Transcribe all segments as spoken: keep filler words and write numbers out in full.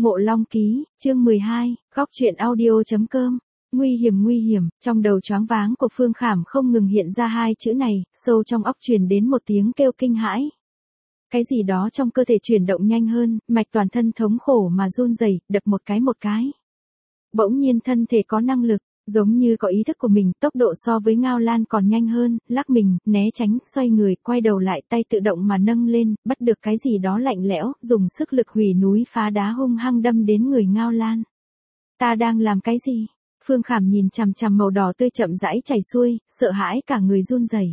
Ngộ Long Ký, chương mười hai, góc truyện audio.com. Nguy hiểm nguy hiểm, trong đầu choáng váng của Phương Khảm không ngừng hiện ra hai chữ này, sâu trong óc truyền đến một tiếng kêu kinh hãi. Cái gì đó trong cơ thể chuyển động nhanh hơn, mạch toàn thân thống khổ mà run rẩy, đập một cái một cái. Bỗng nhiên thân thể có năng lực, giống như có ý thức của mình, tốc độ so với Ngao Lan còn nhanh hơn, lắc mình, né tránh, xoay người, quay đầu lại, tay tự động mà nâng lên, bắt được cái gì đó lạnh lẽo, dùng sức lực hủy núi phá đá hung hăng đâm đến người Ngao Lan. Ta đang làm cái gì? Phương Khảm nhìn chằm chằm màu đỏ tươi chậm rãi chảy xuôi, sợ hãi cả người run rẩy.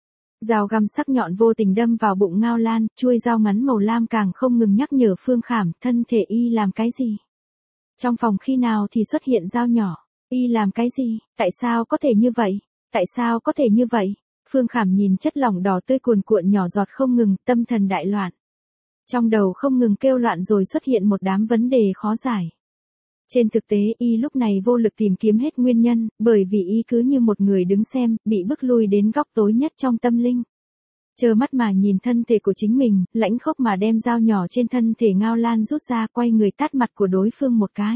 Dao găm sắc nhọn vô tình đâm vào bụng Ngao Lan, chuôi dao ngắn màu lam càng không ngừng nhắc nhở Phương Khảm, thân thể y làm cái gì? Trong phòng khi nào thì xuất hiện dao nhỏ? Y làm cái gì? Tại sao có thể như vậy? Tại sao có thể như vậy? Phương Khảm nhìn chất lỏng đỏ tươi cuồn cuộn nhỏ giọt không ngừng, tâm thần đại loạn. Trong đầu không ngừng kêu loạn rồi xuất hiện một đám vấn đề khó giải. Trên thực tế y lúc này vô lực tìm kiếm hết nguyên nhân, bởi vì y cứ như một người đứng xem, bị bức lui đến góc tối nhất trong tâm linh. Trơ mắt mà nhìn thân thể của chính mình, lãnh khốc mà đem dao nhỏ trên thân thể Ngao Lan rút ra, quay người tát mặt của đối phương một cái.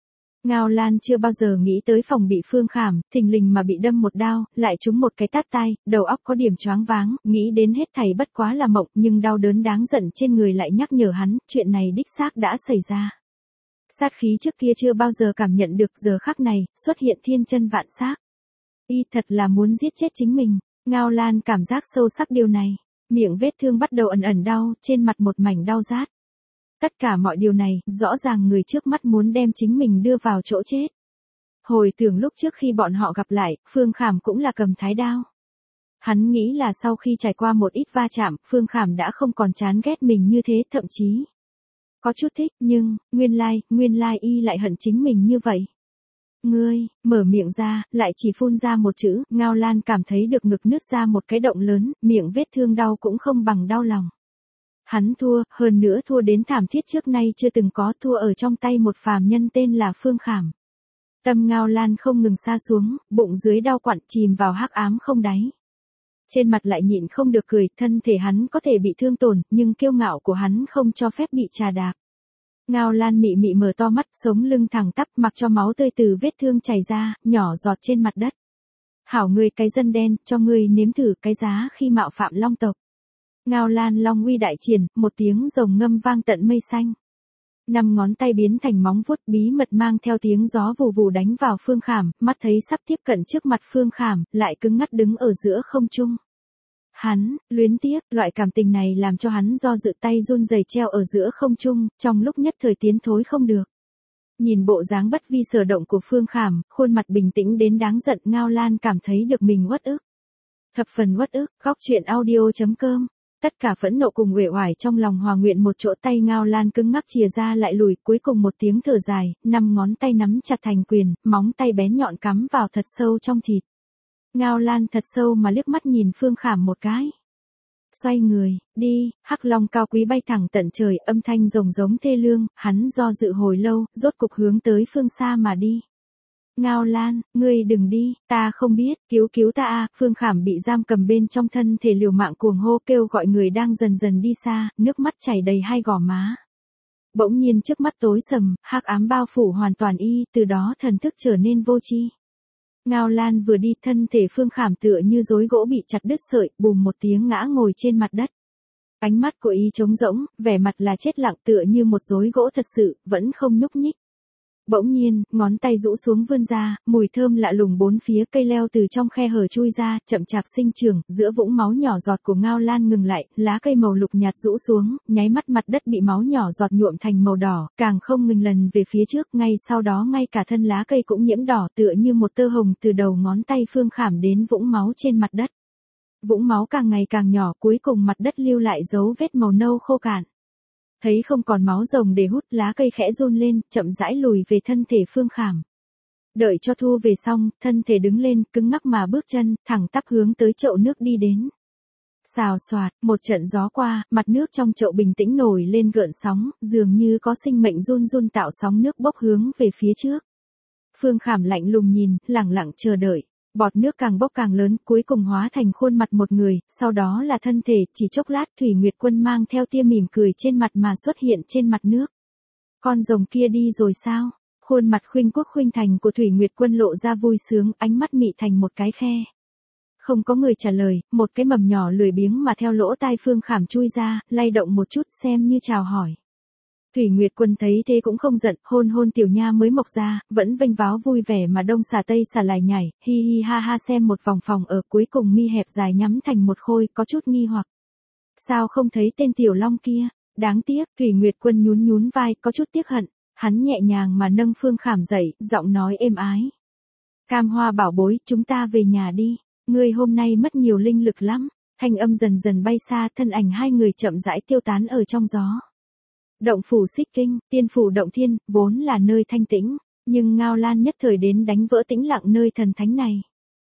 Ngao Lan chưa bao giờ nghĩ tới phòng bị Phương Khảm, thình lình mà bị đâm một đao, lại trúng một cái tát tai, đầu óc có điểm choáng váng, nghĩ đến hết thảy bất quá là mộng, nhưng đau đớn đáng giận trên người lại nhắc nhở hắn, chuyện này đích xác đã xảy ra. Sát khí trước kia chưa bao giờ cảm nhận được, giờ khắc này, xuất hiện thiên chân vạn xác. Y thật là muốn giết chết chính mình. Ngao Lan cảm giác sâu sắc điều này. Miệng vết thương bắt đầu ẩn ẩn đau, trên mặt một mảnh đau rát. Tất cả mọi điều này, rõ ràng người trước mắt muốn đem chính mình đưa vào chỗ chết. Hồi tưởng lúc trước khi bọn họ gặp lại, Phương Khảm cũng là cầm thái đao. Hắn nghĩ là sau khi trải qua một ít va chạm, Phương Khảm đã không còn chán ghét mình như thế, thậm chí có chút thích, nhưng, nguyên lai, nguyên lai y lại hận chính mình như vậy. Ngươi, mở miệng ra, lại chỉ phun ra một chữ, Ngao Lan cảm thấy được ngực nứt ra một cái động lớn, miệng vết thương đau cũng không bằng đau lòng. Hắn thua, hơn nữa thua đến thảm thiết trước nay chưa từng có, thua ở trong tay một phàm nhân tên là Phương Khảm. Tâm Ngao Lan không ngừng sa xuống, bụng dưới đau quặn chìm vào hắc ám không đáy. Trên mặt lại nhịn không được cười, thân thể hắn có thể bị thương tổn, nhưng kiêu ngạo của hắn không cho phép bị trà đạp. Ngao Lan mị mị mở to mắt, sống lưng thẳng tắp, mặc cho máu tươi từ vết thương chảy ra, nhỏ giọt trên mặt đất. Hảo ngươi cái dân đen, cho ngươi nếm thử cái giá khi mạo phạm Long tộc. Ngao Lan long uy đại triển, một tiếng rồng ngâm vang tận mây xanh. Năm ngón tay biến thành móng vuốt bí mật mang theo tiếng gió vù vù đánh vào Phương Khảm, mắt thấy sắp tiếp cận trước mặt Phương Khảm, lại cứng ngắt đứng ở giữa không trung. Hắn, luyến tiếc, loại cảm tình này làm cho hắn do dự tay run rẩy treo ở giữa không trung, trong lúc nhất thời tiến thối không được. Nhìn bộ dáng bất vi sở động của Phương Khảm, khuôn mặt bình tĩnh đến đáng giận, Ngao Lan cảm thấy được mình uất ức. Thập phần uất ức, góc truyện audio.com. Tất cả phẫn nộ cùng uể oải trong lòng hòa nguyện một chỗ, tay Ngao Lan cứng ngắc chìa ra lại lùi, cuối cùng một tiếng thở dài, năm ngón tay nắm chặt thành quyền, móng tay bén nhọn cắm vào thật sâu trong thịt. Ngao Lan thật sâu mà liếc mắt nhìn Phương Khảm một cái. Xoay người, đi, hắc long cao quý bay thẳng tận trời, âm thanh rồng giống thê lương, hắn do dự hồi lâu, rốt cục hướng tới phương xa mà đi. Ngao Lan, ngươi đừng đi, ta không biết, cứu cứu ta a. Phương Khảm bị giam cầm bên trong thân thể liều mạng cuồng hô kêu gọi người đang dần dần đi xa, nước mắt chảy đầy hai gò má. Bỗng nhiên trước mắt tối sầm, hắc ám bao phủ hoàn toàn y, từ đó thần thức trở nên vô tri. Ngao Lan vừa đi, thân thể Phương Khảm tựa như rối gỗ bị chặt đứt sợi, bùm một tiếng ngã ngồi trên mặt đất. Ánh mắt của y trống rỗng, vẻ mặt là chết lặng tựa như một rối gỗ thật sự, vẫn không nhúc nhích. Bỗng nhiên, ngón tay rũ xuống vươn ra, mùi thơm lạ lùng bốn phía, cây leo từ trong khe hở chui ra, chậm chạp sinh trưởng, giữa vũng máu nhỏ giọt của Ngao Lan ngừng lại, lá cây màu lục nhạt rũ xuống, nháy mắt mặt đất bị máu nhỏ giọt nhuộm thành màu đỏ, càng không ngừng lần về phía trước, ngay sau đó ngay cả thân lá cây cũng nhiễm đỏ tựa như một tơ hồng từ đầu ngón tay Phương Khảm đến vũng máu trên mặt đất. Vũng máu càng ngày càng nhỏ, cuối cùng mặt đất lưu lại dấu vết màu nâu khô cạn. Thấy không còn máu rồng để hút, lá cây khẽ run lên, chậm rãi lùi về thân thể Phương Khảm. Đợi cho thu về xong, thân thể đứng lên, cứng ngắc mà bước chân, thẳng tắp hướng tới chậu nước đi đến. Xào xoạt, một trận gió qua, mặt nước trong chậu bình tĩnh nổi lên gợn sóng, dường như có sinh mệnh run run tạo sóng nước bốc hướng về phía trước. Phương Khảm lạnh lùng nhìn, lẳng lặng chờ đợi. Bọt nước càng bốc càng lớn, cuối cùng hóa thành khuôn mặt một người, sau đó là thân thể, chỉ chốc lát Thủy Nguyệt Quân mang theo tia mỉm cười trên mặt mà xuất hiện trên mặt nước. Con rồng kia đi rồi sao? Khuôn mặt khuynh quốc khuynh thành của Thủy Nguyệt Quân lộ ra vui sướng, ánh mắt mị thành một cái khe. Không có người trả lời, một cái mầm nhỏ lười biếng mà theo lỗ tai Phương Khảm chui ra, lay động một chút xem như chào hỏi. Thủy Nguyệt Quân thấy thế cũng không giận, hôn hôn tiểu nha mới mọc ra, vẫn vênh váo vui vẻ mà đông xà tây xà lại nhảy, hi hi ha ha xem một vòng phòng ở cuối cùng mi hẹp dài nhắm thành một khôi, có chút nghi hoặc. Sao không thấy tên tiểu long kia? Đáng tiếc, Thủy Nguyệt Quân nhún nhún vai, có chút tiếc hận, hắn nhẹ nhàng mà nâng Phương Khảm dậy, giọng nói êm ái. Cam Hoa bảo bối, chúng ta về nhà đi, ngươi hôm nay mất nhiều linh lực lắm. Thanh âm dần dần bay xa, thân ảnh hai người chậm rãi tiêu tán ở trong gió. Động phủ Xích Kinh, tiên phủ Động Thiên, vốn là nơi thanh tĩnh, nhưng Ngao Lan nhất thời đến đánh vỡ tĩnh lặng nơi thần thánh này.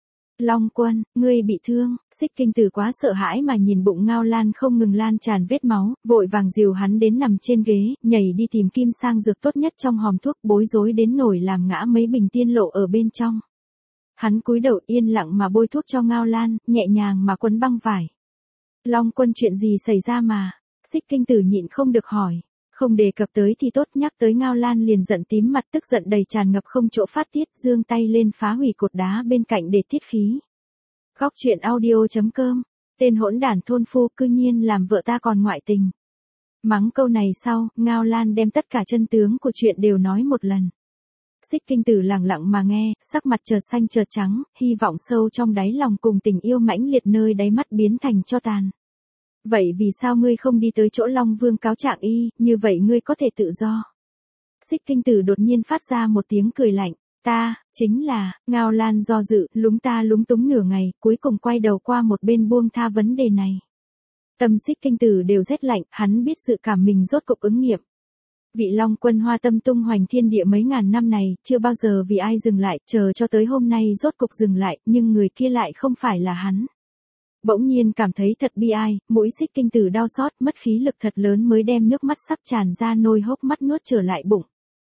Long Quân, ngươi bị thương. Xích Kinh Tử quá sợ hãi mà nhìn bụng Ngao Lan không ngừng lan tràn vết máu, vội vàng dìu hắn đến nằm trên ghế, nhảy đi tìm kim sang dược tốt nhất trong hòm thuốc, bối rối đến nổi làm ngã mấy bình tiên lộ ở bên trong. Hắn cúi đầu yên lặng mà bôi thuốc cho Ngao Lan, nhẹ nhàng mà quấn băng vải. Long Quân, chuyện gì xảy ra mà? Xích Kinh Tử nhịn không được hỏi. Không đề cập tới thì tốt, nhắc tới Ngao Lan liền giận tím mặt, tức giận đầy tràn ngập không chỗ phát tiết, giương tay lên phá hủy cột đá bên cạnh để tiết khí. Góc truyện audio chấm com, tên hỗn đản thôn phu cư nhiên làm vợ ta còn ngoại tình. Mắng câu này sau, Ngao Lan đem tất cả chân tướng của chuyện đều nói một lần. Xích Kinh Tử lặng lặng mà nghe, sắc mặt chợt xanh chợt trắng, hy vọng sâu trong đáy lòng cùng tình yêu mãnh liệt nơi đáy mắt biến thành tro tàn. Vậy vì sao ngươi không đi tới chỗ Long Vương cáo trạng y, như vậy ngươi có thể tự do? Xích Kinh Tử đột nhiên phát ra một tiếng cười lạnh, ta, chính là, Ngao Lan do dự, lúng ta lúng túng nửa ngày, cuối cùng quay đầu qua một bên buông tha vấn đề này. Tâm Xích Kinh Tử đều rét lạnh, hắn biết sự cảm mình rốt cục ứng nghiệm. Vị Long Quân hoa tâm tung hoành thiên địa mấy ngàn năm này, chưa bao giờ vì ai dừng lại, chờ cho tới hôm nay rốt cục dừng lại, nhưng người kia lại không phải là hắn. Bỗng nhiên cảm thấy thật bi ai, mũi Xích Kinh Tử đau xót, mất khí lực thật lớn mới đem nước mắt sắp tràn ra nôi hốc mắt nuốt trở lại bụng.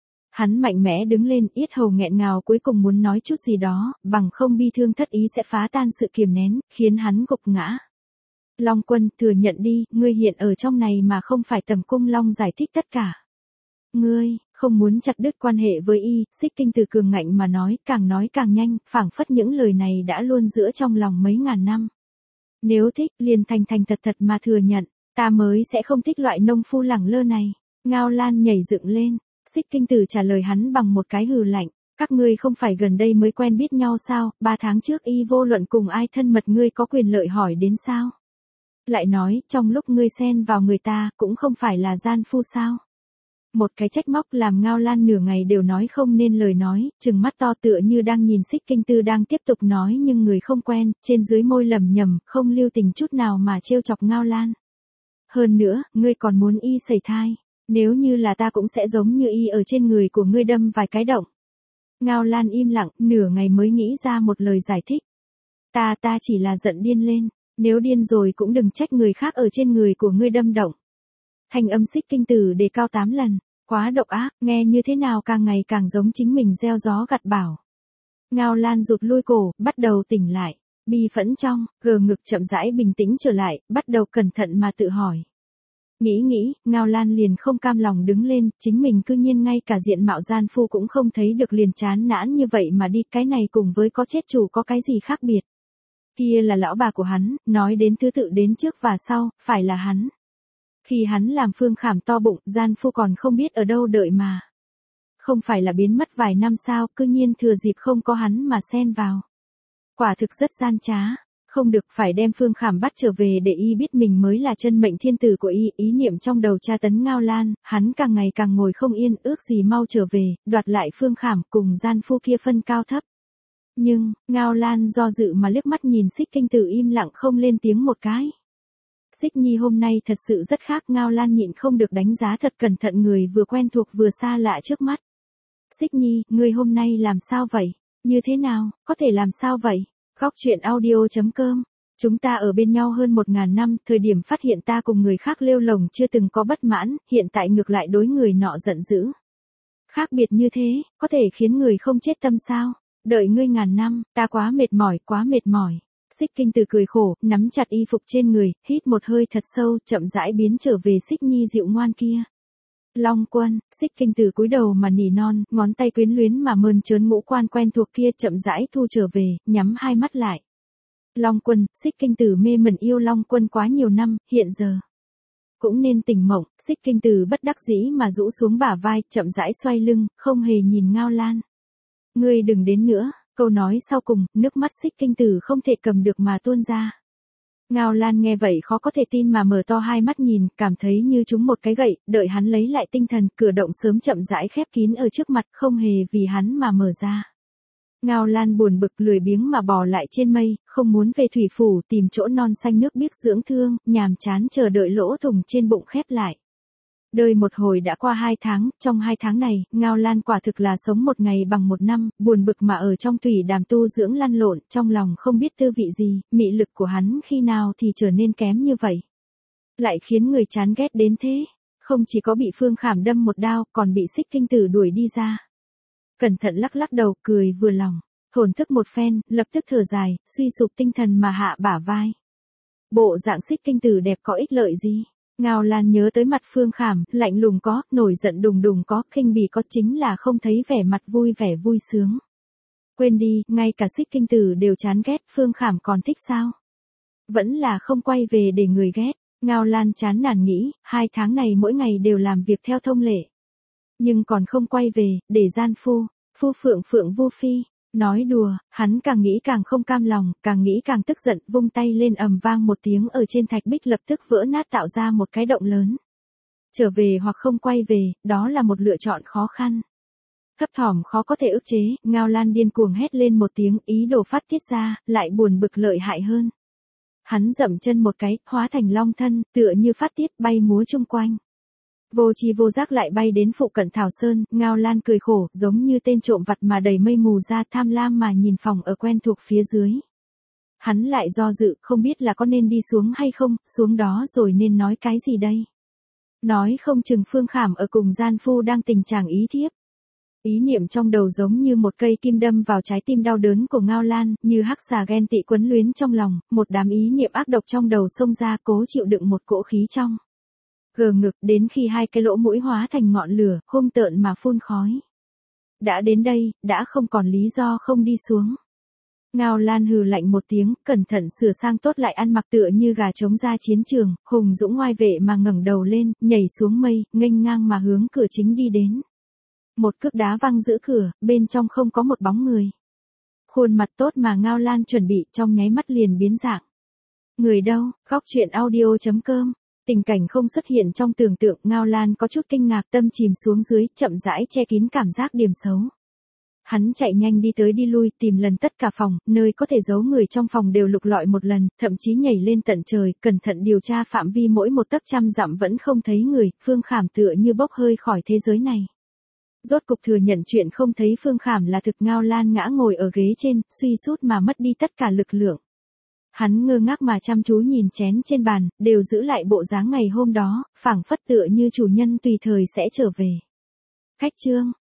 Hắn mạnh mẽ đứng lên, yết hầu nghẹn ngào cuối cùng muốn nói chút gì đó, bằng không bi thương thất ý sẽ phá tan sự kiềm nén, khiến hắn gục ngã. Long Quân, thừa nhận đi, ngươi hiện ở trong này mà không phải Tầm Cung Long giải thích tất cả. Ngươi, không muốn chặt đứt quan hệ với y, Xích Kinh Tử cường ngạnh mà nói, càng nói càng nhanh, phảng phất những lời này đã luôn giữa trong lòng mấy ngàn năm. Nếu thích, liền thành thành thật thật mà thừa nhận, ta mới sẽ không thích loại nông phu lẳng lơ này. Ngao Lan nhảy dựng lên, Xích Kinh Tử trả lời hắn bằng một cái hừ lạnh, các ngươi không phải gần đây mới quen biết nhau sao, ba tháng trước y vô luận cùng ai thân mật ngươi có quyền lợi hỏi đến sao? Lại nói, trong lúc ngươi xen vào người ta, cũng không phải là gian phu sao? Một cái trách móc làm Ngao Lan nửa ngày đều nói không nên lời nói, trừng mắt to tựa như đang nhìn Xích Kinh Tử đang tiếp tục nói nhưng người không quen, trên dưới môi lẩm nhẩm, không lưu tình chút nào mà trêu chọc Ngao Lan. Hơn nữa, ngươi còn muốn y sẩy thai, nếu như là ta cũng sẽ giống như y ở trên người của ngươi đâm vài cái động. Ngao Lan im lặng, nửa ngày mới nghĩ ra một lời giải thích. Ta ta chỉ là giận điên lên, nếu điên rồi cũng đừng trách người khác ở trên người của ngươi đâm động. Thanh âm Xích Kinh Tử đề cao tám lần, quá độc ác, nghe như thế nào càng ngày càng giống chính mình gieo gió gặt bão. Ngao Lan rụt lui cổ, bắt đầu tỉnh lại, bi phẫn trong, gờ ngực chậm rãi bình tĩnh trở lại, bắt đầu cẩn thận mà tự hỏi. Nghĩ nghĩ, Ngao Lan liền không cam lòng đứng lên, chính mình cư nhiên ngay cả diện mạo gian phu cũng không thấy được liền chán nản như vậy mà đi, cái này cùng với có chết chủ có cái gì khác biệt. Kia là lão bà của hắn, nói đến thứ tự đến trước và sau, phải là hắn. Khi hắn làm Phương Khảm to bụng, gian phu còn không biết ở đâu đợi mà. Không phải là biến mất vài năm sao, cư nhiên thừa dịp không có hắn mà xen vào. Quả thực rất gian trá, không được phải đem Phương Khảm bắt trở về để y biết mình mới là chân mệnh thiên tử của y, ý niệm trong đầu tra tấn Ngao Lan, hắn càng ngày càng ngồi không yên, ước gì mau trở về, đoạt lại Phương Khảm cùng gian phu kia phân cao thấp. Nhưng, Ngao Lan do dự mà liếc mắt nhìn Xích Kinh Tử im lặng không lên tiếng một cái. Xích Nhi hôm nay thật sự rất khác, Ngao Lan nhịn không được đánh giá thật cẩn thận người vừa quen thuộc vừa xa lạ trước mắt. Xích Nhi, ngươi hôm nay làm sao vậy? Như thế nào, có thể làm sao vậy? Góc truyện audio chấm com. Chúng ta ở bên nhau hơn một ngàn năm, thời điểm phát hiện ta cùng người khác lêu lồng chưa từng có bất mãn, hiện tại ngược lại đối người nọ giận dữ. Khác biệt như thế, có thể khiến người không chết tâm sao? Đợi ngươi ngàn năm, ta quá mệt mỏi, quá mệt mỏi. Xích Kinh Tử cười khổ, nắm chặt y phục trên người, hít một hơi thật sâu, chậm rãi biến trở về Xích Nhi dịu ngoan kia. Long Quân, Xích Kinh Tử cúi đầu mà nỉ non, ngón tay quyến luyến mà mơn trớn ngũ quan quen thuộc kia chậm rãi thu trở về, nhắm hai mắt lại. Long Quân, Xích Kinh Tử mê mẩn yêu Long Quân quá nhiều năm, hiện giờ cũng nên tỉnh mộng. Xích Kinh Tử bất đắc dĩ mà rũ xuống bả vai, chậm rãi xoay lưng, không hề nhìn Ngao Lan. Ngươi đừng đến nữa. Câu nói sau cùng, nước mắt Xích Kinh Tử không thể cầm được mà tuôn ra. Ngao Lan nghe vậy khó có thể tin mà mở to hai mắt nhìn, cảm thấy như trúng một cái gậy, đợi hắn lấy lại tinh thần, cửa động sớm chậm rãi khép kín ở trước mặt, không hề vì hắn mà mở ra. Ngao Lan buồn bực lười biếng mà bò lại trên mây, không muốn về thủy phủ tìm chỗ non xanh nước biếc dưỡng thương, nhàm chán chờ đợi lỗ thủng trên bụng khép lại. Đời một hồi đã qua hai tháng, trong hai tháng này, Ngao Lan quả thực là sống một ngày bằng một năm, buồn bực mà ở trong thủy đàm tu dưỡng lăn lộn, trong lòng không biết tư vị gì, mị lực của hắn khi nào thì trở nên kém như vậy. Lại khiến người chán ghét đến thế, không chỉ có bị Phương Khảm đâm một đao, còn bị Xích Kinh Tử đuổi đi ra. Cẩn thận lắc lắc đầu, cười vừa lòng, thổn thức một phen, lập tức thở dài, suy sụp tinh thần mà hạ bả vai. Bộ dạng Xích Kinh Tử đẹp có ích lợi gì? Ngao Lan nhớ tới mặt Phương Khảm, lạnh lùng có, nổi giận đùng đùng có, khinh bỉ có, chính là không thấy vẻ mặt vui vẻ vui sướng. Quên đi, ngay cả Xích Kinh Tử đều chán ghét, Phương Khảm còn thích sao? Vẫn là không quay về để người ghét. Ngao Lan chán nản nghĩ, hai tháng này mỗi ngày đều làm việc theo thông lệ. Nhưng còn không quay về, để gian phu, phu phượng phượng vô phi. Nói đùa, hắn càng nghĩ càng không cam lòng, càng nghĩ càng tức giận, vung tay lên ầm vang một tiếng ở trên thạch bích lập tức vỡ nát tạo ra một cái động lớn. Trở về hoặc không quay về, đó là một lựa chọn khó khăn. Thấp thỏm khó có thể ức chế, Ngao Lan điên cuồng hét lên một tiếng, ý đồ phát tiết ra, lại buồn bực lợi hại hơn. Hắn dậm chân một cái, hóa thành long thân, tựa như phát tiết bay múa chung quanh. Vô chi vô giác lại bay đến phụ cận Thảo Sơn, Ngao Lan cười khổ, giống như tên trộm vặt mà đầy mây mù ra, tham lam mà nhìn phòng ở quen thuộc phía dưới. Hắn lại do dự, không biết là có nên đi xuống hay không, xuống đó rồi nên nói cái gì đây? Nói không chừng Phương Khảm ở cùng gian phu đang tình trạng ý thiếp. Ý niệm trong đầu giống như một cây kim đâm vào trái tim đau đớn của Ngao Lan, như hắc xà ghen tị quấn luyến trong lòng, một đám ý niệm ác độc trong đầu xông ra, cố chịu đựng một cỗ khí trong gờ ngực, đến khi hai cái lỗ mũi hóa thành ngọn lửa, hung tợn mà phun khói. Đã đến đây, đã không còn lý do không đi xuống. Ngao Lan hừ lạnh một tiếng, cẩn thận sửa sang tốt lại ăn mặc tựa như gà trống ra chiến trường, hùng dũng ngoai vệ mà ngẩng đầu lên, nhảy xuống mây, nghênh ngang mà hướng cửa chính đi đến. Một cước đá văng giữa cửa, bên trong không có một bóng người. Khuôn mặt tốt mà Ngao Lan chuẩn bị trong nháy mắt liền biến dạng. Người đâu? Góc truyện audio chấm com. Tình cảnh không xuất hiện trong tưởng tượng, Ngao Lan có chút kinh ngạc, tâm chìm xuống dưới, chậm rãi che kín cảm giác điểm xấu. Hắn chạy nhanh đi tới đi lui, tìm lần tất cả phòng, nơi có thể giấu người trong phòng đều lục lọi một lần, thậm chí nhảy lên tận trời, cẩn thận điều tra phạm vi mỗi một tấc trăm dặm vẫn không thấy người, Phương Khảm tựa như bốc hơi khỏi thế giới này. Rốt cục thừa nhận chuyện không thấy Phương Khảm là thực. Ngao Lan ngã ngồi ở ghế trên, suy sút mà mất đi tất cả lực lượng. Hắn ngơ ngác mà chăm chú nhìn chén trên bàn, đều giữ lại bộ dáng ngày hôm đó, phảng phất tựa như chủ nhân tùy thời sẽ trở về. Khách chương